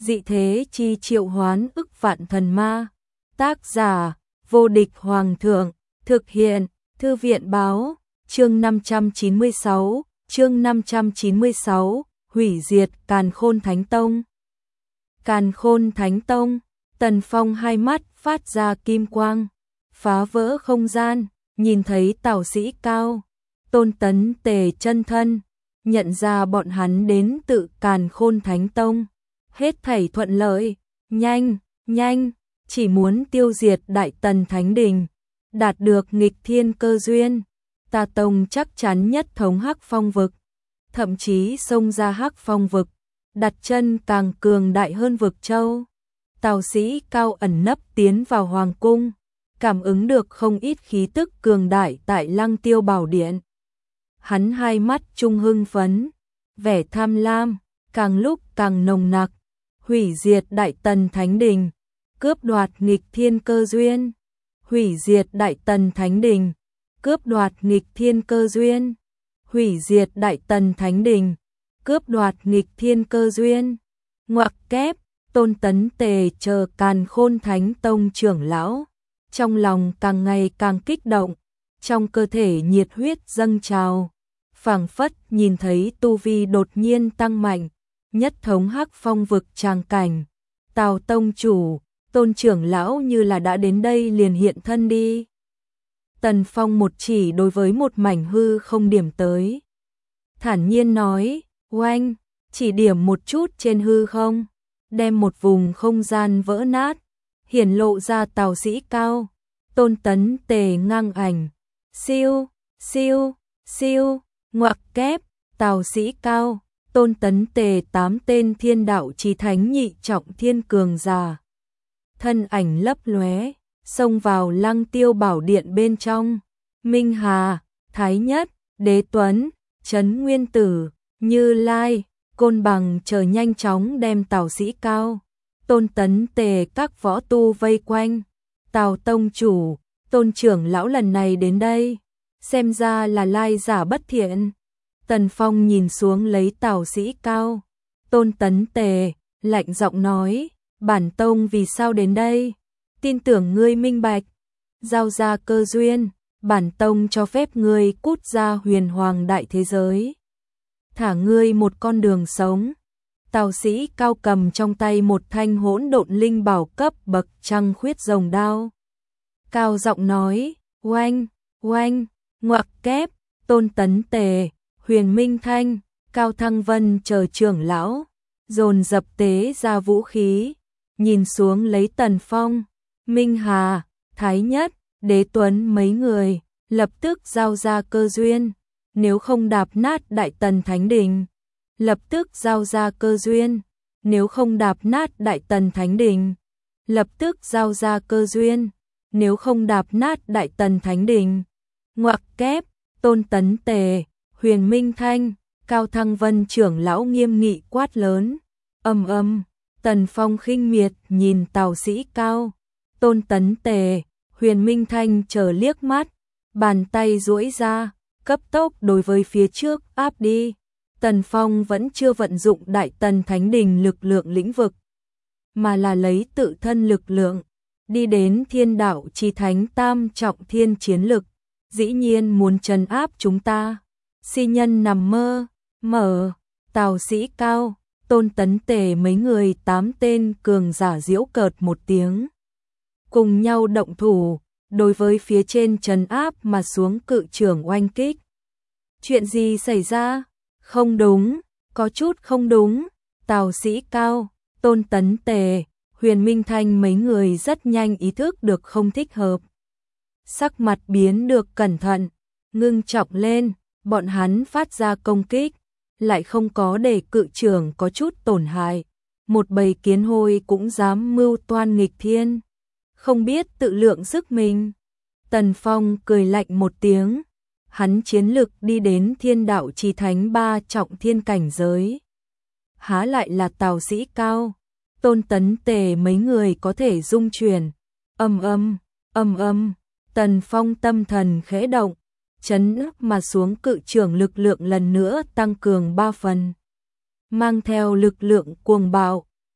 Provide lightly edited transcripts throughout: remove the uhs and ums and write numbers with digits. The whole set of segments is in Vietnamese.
dị thế chi triệu hoán ức vạn thần ma. Tác giả, vô địch hoàng thượng, thực hiện, thư viện báo, chương 596, hủy diệt Càn Khôn Thánh Tông. Càn Khôn Thánh Tông, Tần Phong hai mắt phát ra kim quang, phá vỡ không gian, nhìn thấy Tào Sĩ Cao, Tôn Tấn Tề chân thân, nhận ra bọn hắn đến tự Càn Khôn Thánh Tông. Hết thảy thuận lợi, nhanh, chỉ muốn tiêu diệt Đại Tần Thánh Đình, đạt được nghịch thiên cơ duyên. Ta tông chắc chắn nhất thống Hắc Phong vực, thậm chí xông ra Hắc Phong vực, đặt chân càng cường đại hơn vực châu. Tào Sĩ Cao ẩn nấp tiến vào hoàng cung, cảm ứng được không ít khí tức cường đại tại Lăng Tiêu Bảo Điện. Hắn hai mắt trung hưng phấn, vẻ tham lam càng lúc càng nồng nặc, hủy diệt Đại Tần Thánh Đình, cướp đoạt nghịch thiên cơ duyên, hủy diệt Đại Tần Thánh Đình, cướp đoạt nghịch thiên cơ duyên, hủy diệt Đại Tần Thánh Đình, cướp đoạt nghịch thiên cơ duyên. Ngoặc kép, Tôn Tấn Tề chờ Càn Khôn Thánh Tông trưởng lão, trong lòng càng ngày càng kích động, trong cơ thể nhiệt huyết dâng trào, phảng phất nhìn thấy tu vi đột nhiên tăng mạnh, nhất thống Hắc Phong vực tràng cảnh. Tào tông chủ, Tôn trưởng lão như là đã đến đây liền hiện thân đi. Tần Phong một chỉ đối với một mảnh hư không điểm tới, thản nhiên nói, oanh, chỉ điểm một chút trên hư không, đem một vùng không gian vỡ nát, hiển lộ ra Tào Sĩ Cao, Tôn Tấn Tề ngang ảnh. Siêu, ngoặc kép, Tào Sĩ Cao, Tôn Tấn Tề 8 tên thiên đạo chí thánh nhị trọng thiên cường giả, thân ảnh lấp lóe, xông vào Lăng Tiêu Bảo Điện bên trong. Minh Hà, Thái Nhất, Đế Tuấn, Trấn Nguyên Tử, Như Lai, Côn Bằng chờ nhanh chóng đem Tào Sĩ Cao, Tôn Tấn Tề các võ tu vây quanh. Tào tông chủ, Tôn trưởng lão lần này đến đây, xem ra là lai giả bất thiện. Tần Phong nhìn xuống lấy Tào Sĩ Cao, Tôn Tấn Tề, lạnh giọng nói, bản tông vì sao đến đây? Tin tưởng ngươi minh bạch, giao ra cơ duyên, bản tông cho phép ngươi cút ra huyền hoàng đại thế giới, thả ngươi một con đường sống. Tào Sĩ Cao cầm trong tay một thanh hỗn độn linh bảo cấp bậc trăng khuyết rồng đao, cao giọng nói, oanh, ngoặc kép, Tôn Tấn Tề, Huyền Minh Thanh, Cao Thăng Vân chờ trưởng lão, dồn dập tế ra vũ khí, nhìn xuống lấy Tần Phong. Minh Hà, Thái Nhất, Đế Tuấn mấy người, lập tức giao ra cơ duyên, nếu không đạp nát Đại Tần Thánh Đình. Lập tức giao ra cơ duyên, nếu không đạp nát Đại Tần Thánh Đình. Lập tức giao ra cơ duyên, nếu không đạp nát Đại Tần Thánh Đình. Ngoặc kép, Tôn Tấn Tề, Huyền Minh Thanh, Cao Thăng Vân trưởng lão nghiêm nghị quát lớn. Tần Phong khinh miệt nhìn Tào Sĩ Cao, Tôn Tấn Tề, Huyền Minh Thanh chờ liếc mắt, bàn tay duỗi ra, cấp tốc đối với phía trước áp đi. Tần Phong vẫn chưa vận dụng Đại Tần Thánh Đình lực lượng lĩnh vực, mà là lấy tự thân lực lượng, đi đến thiên đạo chí thánh tam trọng thiên chiến lực, dĩ nhiên muốn trấn áp chúng ta. Si nhân nằm mơ, mở. Tào Sĩ Cao, Tôn Tấn Tề mấy người 8 tên cường giả giễu cợt một tiếng, cùng nhau động thủ, đối với phía trên trấn áp mà xuống cự trưởng oanh kích. Chuyện gì xảy ra? Không đúng, có chút không đúng. Tào Sĩ Cao, Tôn Tấn Tề, Huyền Minh Thanh mấy người rất nhanh ý thức được không thích hợp. Sắc mặt biến được cẩn thận, ngưng trọng lên, bọn hắn phát ra công kích, lại không có để cự trưởng có chút tổn hại. Một bầy kiến hôi cũng dám mưu toan nghịch thiên, không biết tự lượng sức mình. Tần Phong cười lạnh một tiếng, hắn chiến lực đi đến thiên đạo chí thánh 3 trọng thiên cảnh giới, há lại là Tào Sĩ Cao, Tôn Tấn Tề mấy người có thể dung chuyển. Tần Phong tâm thần khẽ động, chấn áp mà xuống cự trưởng lực lượng lần nữa tăng cường 3 phần, mang theo lực lượng cuồng bạo,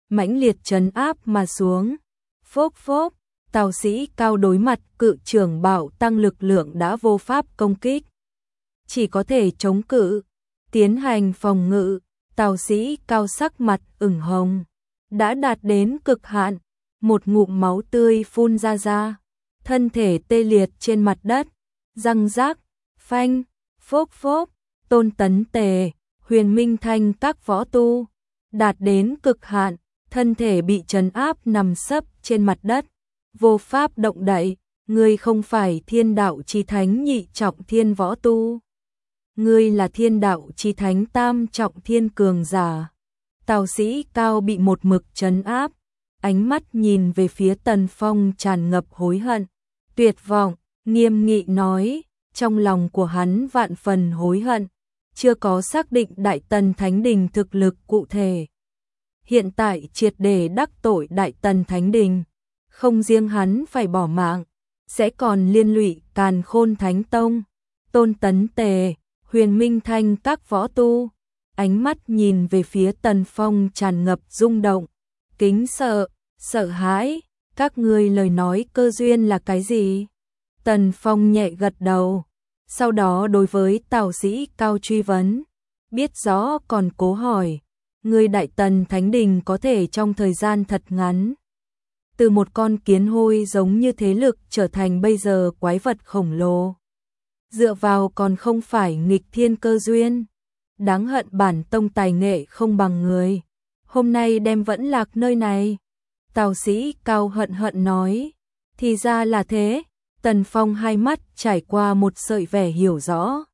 mãnh liệt trấn áp mà xuống. Phốc phốc, Tào Sĩ Cao đối mặt cự trưởng bạo tăng lực lượng đã vô pháp công kích. Chỉ có thể chống cự, tiến hành phòng ngự. Tào Sĩ Cao sắc mặt ửng hồng, đã đạt đến cực hạn, một ngụm máu tươi phun ra, thân thể tê liệt trên mặt đất, răng rác, phanh, phốc phốc, Tôn Tấn Tề, Huyền Minh Thanh các võ tu, đạt đến cực hạn, thân thể bị trấn áp nằm sấp trên mặt đất, vô pháp động đậy. Ngươi không phải Thiên Đạo Chí Thánh nhị trọng thiên võ tu, ngươi là Thiên Đạo Chí Thánh tam trọng thiên cường giả. Tào Sĩ Cao bị một mực trấn áp, ánh mắt nhìn về phía Tần Phong tràn ngập hối hận, tuyệt vọng, nghiêm nghị nói, trong lòng của hắn vạn phần hối hận, chưa có xác định Đại Tần Thánh Đình thực lực cụ thể. Hiện tại triệt để đắc tội Đại Tần Thánh Đình, không riêng hắn phải bỏ mạng, sẽ còn liên lụy Càn Khôn Thánh Tông, Tôn Tấn Tề, Huyền Minh Thanh các võ tu. Ánh mắt nhìn về phía Tần Phong tràn ngập rung động, kính sợ, sợ hãi. Các ngươi lời nói cơ duyên là cái gì? Tần Phong nhẹ gật đầu, sau đó đối với Tào Sĩ Cao truy vấn, biết rõ còn cố hỏi, ngươi Đại Tần Thánh Đình có thể trong thời gian thật ngắn, từ một con kiến hôi giống như thế lực trở thành bây giờ quái vật khổng lồ, dựa vào còn không phải nghịch thiên cơ duyên. Đáng hận bản tông tài nghệ không bằng người, hôm nay đem vẫn lạc nơi này. Tào Sĩ Cao hận hận nói, thì ra là thế. Tần Phong hai mắt trải qua một sợi vẻ hiểu rõ.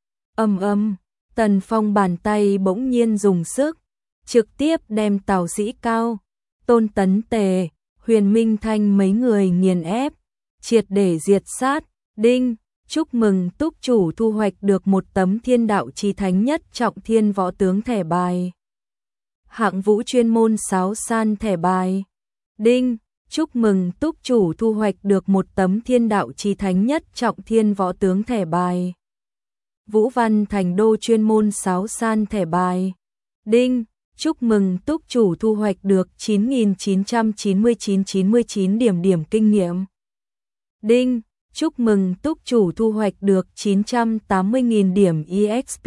Tần Phong bàn tay bỗng nhiên dùng sức, trực tiếp đem Tào Sĩ Cao, Tôn Tấn Tề, Huyền Minh Thanh mấy người nghiền ép, triệt để diệt sát. Đinh, chúc mừng túc chủ thu hoạch được một tấm Thiên Đạo Chí Thánh nhất trọng thiên võ tướng thẻ bài. Hạng vũ chuyên môn sáo san thẻ bài. Đinh, chúc mừng túc chủ thu hoạch được một tấm Thiên Đạo Chí Thánh nhất trọng thiên võ tướng thẻ bài. Vũ văn thành đô chuyên môn sáo san thẻ bài. Đinh, chúc mừng túc chủ thu hoạch được 9.999 điểm kinh nghiệm. Đinh, chúc mừng túc chủ thu hoạch được 980.000 điểm EXP.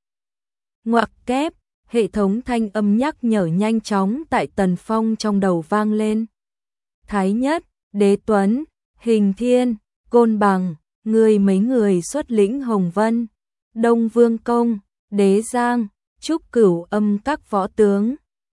Ngoặc kép, hệ thống thanh âm nhắc nhở nhanh chóng tại Tần Phong trong đầu vang lên. Thái Nhất, Đế Tuấn, Hình Thiên, Côn Bằng, mấy người xuất lĩnh Hồng Vân, Đông Vương Công, Đế Giang, Trúc Cửu Âm các võ tướng,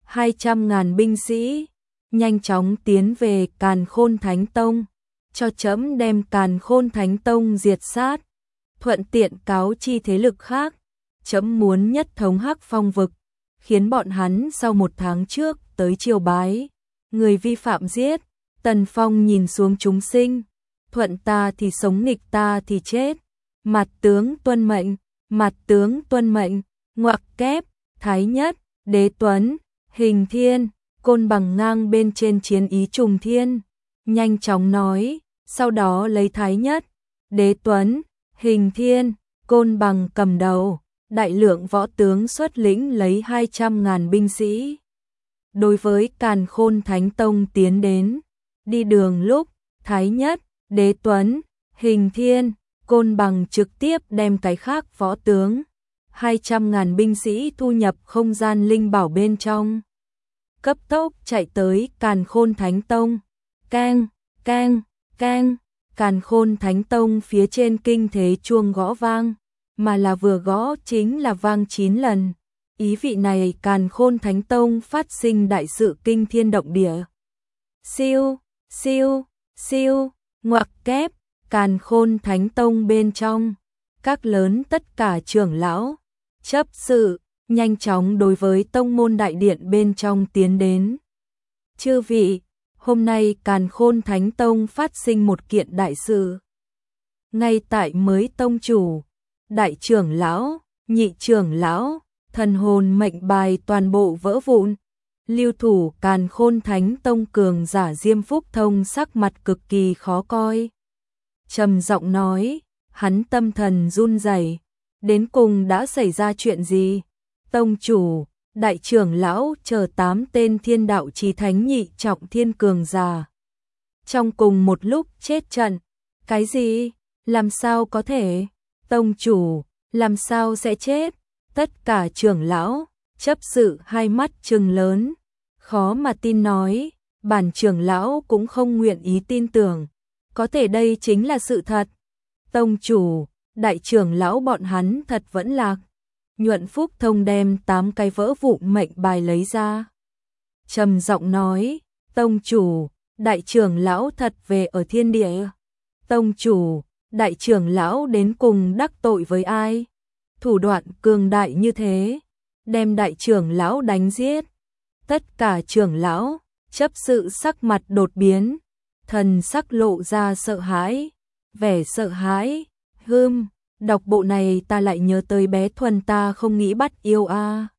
200.000 binh sĩ, nhanh chóng tiến về Càn Khôn Thánh Tông, cho trẫm đem Càn Khôn Thánh Tông diệt sát, thuận tiện cáo chi thế lực khác, trẫm muốn nhất thống Hắc Phong vực, khiến bọn hắn sau một tháng trước tới triều bái, người vi phạm giết. Tần Phong nhìn xuống chúng sinh, thuận ta thì sống, nghịch ta thì chết. Mặt tướng tuân mệnh, mặt tướng tuân mệnh. Ngoặc kép, Thái Nhất, Đế Tuấn, Hình Thiên, Côn Bằng ngang bên trên chiến ý trùng thiên, nhanh chóng nói, sau đó lấy Thái Nhất, Đế Tuấn, Hình Thiên, Côn Bằng cầm đầu, đại lượng võ tướng xuất lĩnh lấy 200.000 binh sĩ. Đối với Càn Khôn Thánh Tông tiến đến, đi đường lúc, Thái Nhất, Đế Tuấn, Hình Thiên, Côn Bằng trực tiếp đem cái khác võ tướng, 200.000 binh sĩ thu nhập không gian linh bảo bên trong. Cấp tốc chạy tới Càn Khôn Thánh Tông, keng, keng, keng, Càn Khôn Thánh Tông phía trên kinh thế chuông gõ vang, mà là vừa gõ chính là vang 9 lần. Ý vị này Càn Khôn Thánh Tông phát sinh đại sự kinh thiên động địa. Siêu, siêu, siêu, ngoặc kép, Càn Khôn Thánh Tông bên trong, các lớn tất cả trưởng lão, chấp sự, nhanh chóng đối với tông môn đại điện bên trong tiến đến. Chư vị, hôm nay Càn Khôn Thánh Tông phát sinh một kiện đại sự. Ngay tại mới tông chủ, đại trưởng lão, nhị trưởng lão, thần hồn mệnh bài toàn bộ vỡ vụn. Lưu thủ Càn Khôn Thánh Tông cường giả Diêm Phúc Thông sắc mặt cực kỳ khó coi. Trầm giọng nói, hắn tâm thần run rẩy, đến cùng đã xảy ra chuyện gì? Tông chủ, đại trưởng lão chờ 8 tên thiên đạo chí thánh nhị trọng thiên cường giả. Trong cùng một lúc chết trận. Cái gì? Làm sao có thể? Tông chủ, làm sao sẽ chết? Tất cả trưởng lão, chấp sự hai mắt trừng lớn, khó mà tin nói, bản trưởng lão cũng không nguyện ý tin tưởng, có thể đây chính là sự thật. Tông chủ, đại trưởng lão bọn hắn thật vẫn lạc. Nhuận Phúc Thông đem 8 cái vỡ vụn mệnh bài lấy ra. Trầm giọng nói, tông chủ, đại trưởng lão thật về ở thiên địa. Tông chủ, đại trưởng lão đến cùng đắc tội với ai? Thủ đoạn cường đại như thế, đem đại trưởng lão đánh giết. Tất cả trưởng lão, chấp sự sắc mặt đột biến, thần sắc lộ ra sợ hãi, vẻ sợ hãi. Đọc bộ này ta lại nhớ tới bé Thuần ta không nghĩ bắt yêu a.